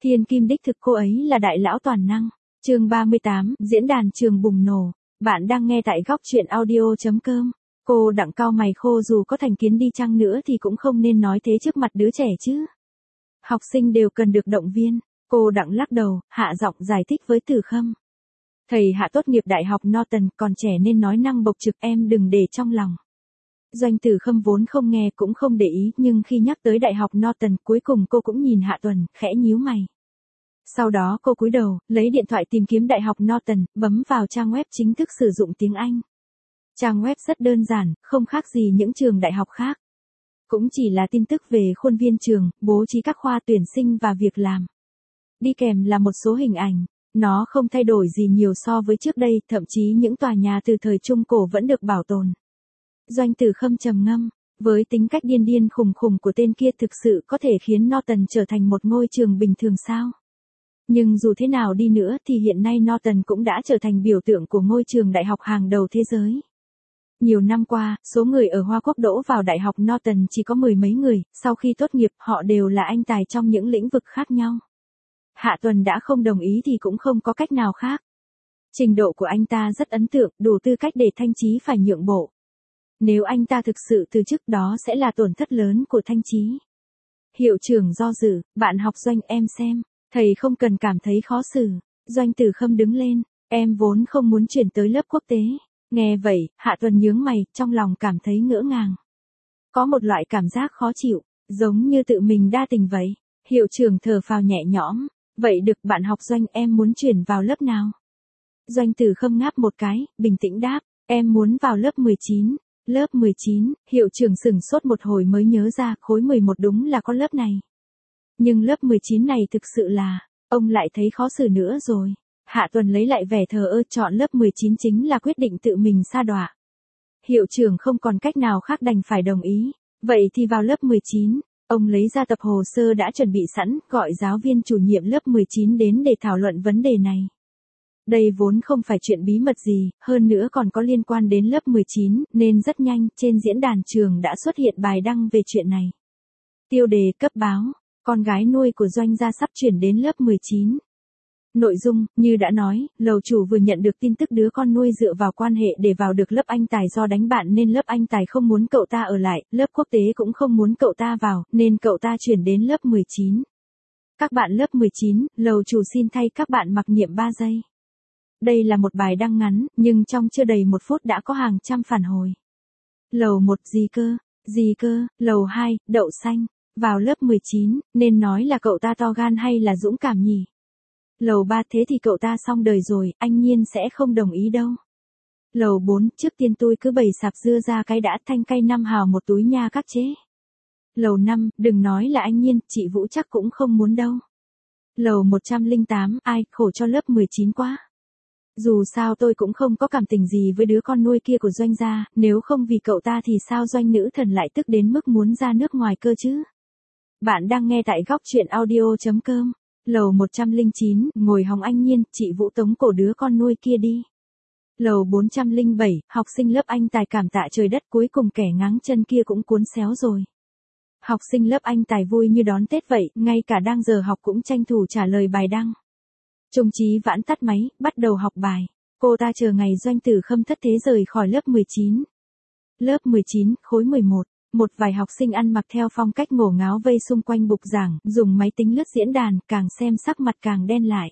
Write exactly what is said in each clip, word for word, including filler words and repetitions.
Thiên kim đích thực cô ấy là đại lão toàn năng. Chương ba mươi tám, diễn đàn trường bùng nổ. Bạn đang nghe tại góc truyện audio.com. Cô Đặng cau mày khô, dù có thành kiến đi chăng nữa thì cũng không nên nói thế trước mặt đứa trẻ chứ. Học sinh đều cần được động viên. Cô Đặng lắc đầu, hạ giọng giải thích với Từ Khâm. Thầy Hạ tốt nghiệp đại học Norton, còn trẻ nên nói năng bộc trực, em đừng để trong lòng. Doanh Từ Khâm vốn không nghe cũng không để ý, nhưng khi nhắc tới đại học Norton, cuối cùng cô cũng nhìn Hạ Tuần, khẽ nhíu mày. Sau đó cô cúi đầu, lấy điện thoại tìm kiếm đại học Norton, bấm vào trang web chính thức sử dụng tiếng Anh. Trang web rất đơn giản, không khác gì những trường đại học khác. Cũng chỉ là tin tức về khuôn viên trường, bố trí các khoa tuyển sinh và việc làm. Đi kèm là một số hình ảnh. Nó không thay đổi gì nhiều so với trước đây, thậm chí những tòa nhà từ thời Trung Cổ vẫn được bảo tồn. Doanh Từ Khâm trầm ngâm, với tính cách điên điên khùng khùng của tên kia thực sự có thể khiến Norton trở thành một ngôi trường bình thường sao? Nhưng dù thế nào đi nữa thì hiện nay Norton cũng đã trở thành biểu tượng của ngôi trường đại học hàng đầu thế giới. Nhiều năm qua, số người ở Hoa Quốc đỗ vào đại học Norton chỉ có mười mấy người, sau khi tốt nghiệp họ đều là anh tài trong những lĩnh vực khác nhau. Hạ Tuần đã không đồng ý thì cũng không có cách nào khác. Trình độ của anh ta rất ấn tượng, đủ tư cách để Thanh Chí phải nhượng bộ. Nếu anh ta thực sự từ chức đó sẽ là tổn thất lớn của Thanh Chí. Hiệu trưởng do dự, bạn học Doanh em xem, thầy không cần cảm thấy khó xử. Doanh Từ Khâm đứng lên, em vốn không muốn chuyển tới lớp quốc tế. Nghe vậy, Hạ Tuần nhướng mày, trong lòng cảm thấy ngỡ ngàng. Có một loại cảm giác khó chịu, giống như tự mình đa tình vậy. Hiệu trưởng thở phào nhẹ nhõm, vậy được, bạn học Doanh em muốn chuyển vào lớp nào? Doanh Từ Khâm ngáp một cái, bình tĩnh đáp, em muốn vào lớp mười chín. Lớp mười chín, hiệu trưởng sửng sốt một hồi mới nhớ ra, khối mười một đúng là có lớp này. Nhưng lớp mười chín này thực sự là, ông lại thấy khó xử nữa rồi. Hạ Tuần lấy lại vẻ thờ ơ, chọn lớp mười chín chính là quyết định tự mình sa đọa. Hiệu trưởng không còn cách nào khác đành phải đồng ý, vậy thì vào lớp mười chín. Ông lấy ra tập hồ sơ đã chuẩn bị sẵn, gọi giáo viên chủ nhiệm lớp mười chín đến để thảo luận vấn đề này. Đây vốn không phải chuyện bí mật gì, hơn nữa còn có liên quan đến lớp mười chín, nên rất nhanh, trên diễn đàn trường đã xuất hiện bài đăng về chuyện này. Tiêu đề cấp báo, con gái nuôi của Doanh gia sắp chuyển đến lớp mười chín. Nội dung, như đã nói, lầu chủ vừa nhận được tin tức đứa con nuôi dựa vào quan hệ để vào được lớp anh tài do đánh bạn nên lớp anh tài không muốn cậu ta ở lại, lớp quốc tế cũng không muốn cậu ta vào, nên cậu ta chuyển đến lớp mười chín. Các bạn lớp mười chín, lầu chủ xin thay các bạn mặc niệm ba giây. Đây là một bài đăng ngắn, nhưng trong chưa đầy một phút đã có hàng trăm phản hồi. Lầu một, gì cơ, gì cơ, lầu hai, đậu xanh, vào lớp mười chín, nên nói là cậu ta to gan hay là dũng cảm nhỉ? Lầu ba, thế thì cậu ta xong đời rồi, anh Nhiên sẽ không đồng ý đâu. Lầu bốn, trước tiên tôi cứ bày sạp dưa ra cái đã, thanh cay năm hào một túi nha các chế. Lầu năm, đừng nói là anh Nhiên, chị Vũ chắc cũng không muốn đâu. Lầu một trăm lẻ tám, ai, khổ cho lớp mười chín quá. Dù sao tôi cũng không có cảm tình gì với đứa con nuôi kia của Doanh gia, nếu không vì cậu ta thì sao Doanh nữ thần lại tức đến mức muốn ra nước ngoài cơ chứ? Bạn đang nghe tại góc truyện audio.com. Lầu một trăm lẻ chín, ngồi hòng anh Nhiên, chị Vũ tống cổ đứa con nuôi kia đi. Lầu bốn trăm lẻ bảy, học sinh lớp anh tài cảm tạ trời đất, cuối cùng kẻ ngáng chân kia cũng cuốn xéo rồi. Học sinh lớp anh tài vui như đón Tết vậy, ngay cả đang giờ học cũng tranh thủ trả lời bài đăng. Trung Chí Vãn tắt máy, bắt đầu học bài. Cô ta chờ ngày Doanh Từ Khâm thất thế rời khỏi lớp mười chín. Lớp mười chín, khối mười một. Một vài học sinh ăn mặc theo phong cách ngổ ngáo vây xung quanh bục giảng, dùng máy tính lướt diễn đàn, càng xem sắc mặt càng đen lại.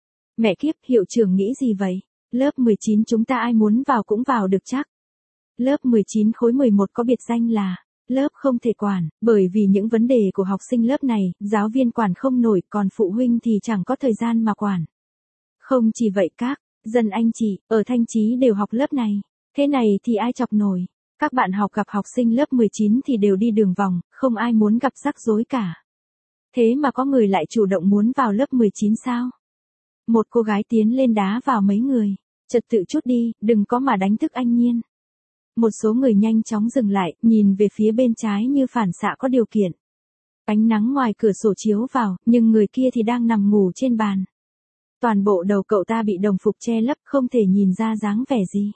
Mẹ kiếp, hiệu trưởng nghĩ gì vậy? Lớp mười chín chúng ta ai muốn vào cũng vào được chắc. Lớp mười chín khối mười một có biệt danh là lớp không thể quản, bởi vì những vấn đề của học sinh lớp này, giáo viên quản không nổi, còn phụ huynh thì chẳng có thời gian mà quản. Không chỉ vậy các dân anh chị, ở Thanh Chí đều học lớp này. Thế này thì ai chọc nổi. Các bạn học gặp học sinh lớp mười chín thì đều đi đường vòng, không ai muốn gặp rắc rối cả. Thế mà có người lại chủ động muốn vào lớp mười chín sao? Một cô gái tiến lên đá vào mấy người. Trật tự chút đi, đừng có mà đánh thức anh Nhiên. Một số người nhanh chóng dừng lại, nhìn về phía bên trái như phản xạ có điều kiện. Ánh nắng ngoài cửa sổ chiếu vào, nhưng người kia thì đang nằm ngủ trên bàn. Toàn bộ đầu cậu ta bị đồng phục che lấp, không thể nhìn ra dáng vẻ gì.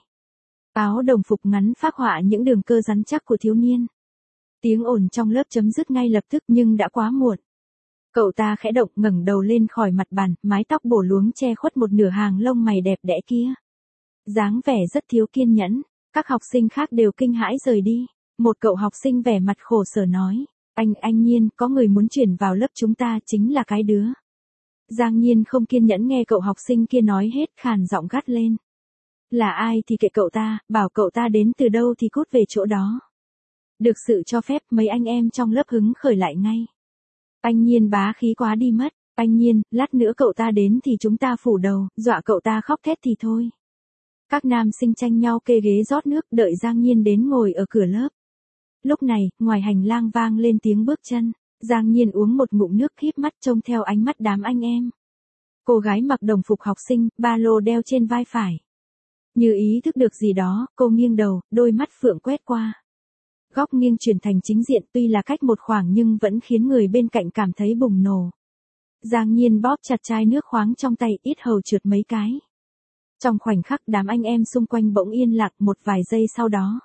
Áo đồng phục ngắn phác họa những đường cơ rắn chắc của thiếu niên. Tiếng ồn trong lớp chấm dứt ngay lập tức nhưng đã quá muộn. Cậu ta khẽ động ngẩng đầu lên khỏi mặt bàn, mái tóc bổ luống che khuất một nửa hàng lông mày đẹp đẽ kia. Dáng vẻ rất thiếu kiên nhẫn, các học sinh khác đều kinh hãi rời đi. Một cậu học sinh vẻ mặt khổ sở nói, anh, anh Nhiên, có người muốn chuyển vào lớp chúng ta chính là cái đứa. Giang Nhiên không kiên nhẫn nghe cậu học sinh kia nói hết, khàn giọng gắt lên. Là ai thì kệ cậu ta, bảo cậu ta đến từ đâu thì cút về chỗ đó. Được sự cho phép mấy anh em trong lớp hứng khởi lại ngay. Anh Nhiên bá khí quá đi mất, anh Nhiên, lát nữa cậu ta đến thì chúng ta phủ đầu, dọa cậu ta khóc thét thì thôi. Các nam sinh tranh nhau kê ghế rót nước đợi Giang Nhiên đến ngồi ở cửa lớp. Lúc này, ngoài hành lang vang lên tiếng bước chân, Giang Nhiên uống một ngụm nước híp mắt trông theo ánh mắt đám anh em. Cô gái mặc đồng phục học sinh, ba lô đeo trên vai phải. Như ý thức được gì đó, cô nghiêng đầu, đôi mắt phượng quét qua. Góc nghiêng chuyển thành chính diện, tuy là cách một khoảng nhưng vẫn khiến người bên cạnh cảm thấy bùng nổ. Giang Nhiên bóp chặt chai nước khoáng trong tay, ít hầu trượt mấy cái. Trong khoảnh khắc đám anh em xung quanh bỗng yên lặng một vài giây sau đó.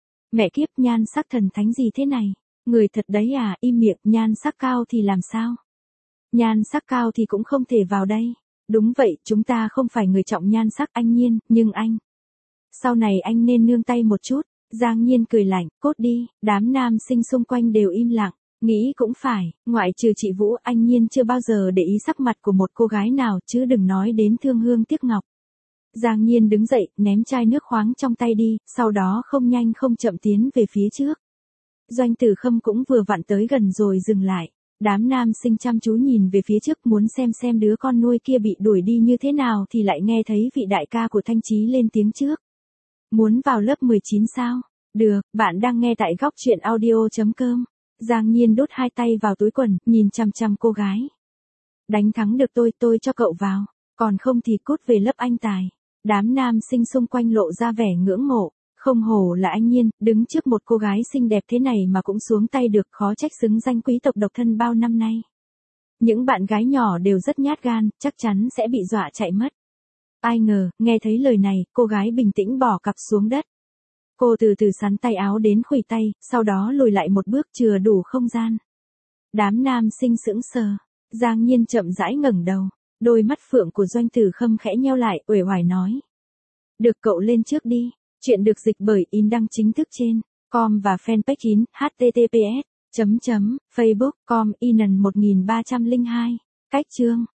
Mẹ kiếp, nhan sắc thần thánh gì thế này? Người thật đấy à, im miệng, nhan sắc cao thì làm sao? Nhan sắc cao thì cũng không thể vào đây. Đúng vậy, chúng ta không phải người trọng nhan sắc anh Nhiên, nhưng anh. Sau này anh nên nương tay một chút. Giang Nhiên cười lạnh, cốt đi, đám nam sinh xung quanh đều im lặng. Nghĩ cũng phải, ngoại trừ chị Vũ, anh Nhiên chưa bao giờ để ý sắc mặt của một cô gái nào chứ đừng nói đến thương hương tiếc ngọc. Giang Nhiên đứng dậy, ném chai nước khoáng trong tay đi, sau đó không nhanh không chậm tiến về phía trước. Doanh Tử Khâm cũng vừa vặn tới gần rồi dừng lại. Đám nam sinh chăm chú nhìn về phía trước muốn xem xem đứa con nuôi kia bị đuổi đi như thế nào thì lại nghe thấy vị đại ca của Thanh Chí lên tiếng trước. Muốn vào lớp mười chín sao? Được, bạn đang nghe tại góc truyện audio chấm com. Giang Nhiên đút hai tay vào túi quần, nhìn chằm chằm cô gái. Đánh thắng được tôi, tôi cho cậu vào. Còn không thì cút về lớp anh Tài. Đám nam sinh xung quanh lộ ra vẻ ngưỡng mộ. Không hổ là anh Nhiên, đứng trước một cô gái xinh đẹp thế này mà cũng xuống tay được, khó trách xứng danh quý tộc độc thân bao năm nay. Những bạn gái nhỏ đều rất nhát gan, chắc chắn sẽ bị dọa chạy mất. Ai ngờ, nghe thấy lời này, cô gái bình tĩnh bỏ cặp xuống đất. Cô từ từ sắn tay áo đến khuỷu tay, sau đó lùi lại một bước chừa đủ không gian. Đám nam sinh sững sờ. Giang Nhiên chậm rãi ngẩng đầu. Đôi mắt phượng của Doanh Tử Khâm khẽ nheo lại, uể oải nói. Được, cậu lên trước đi. Chuyện được dịch bởi in đăng chính thức trên com và fanpage in https chấm chấm facebook com in một ba không hai. Cách chương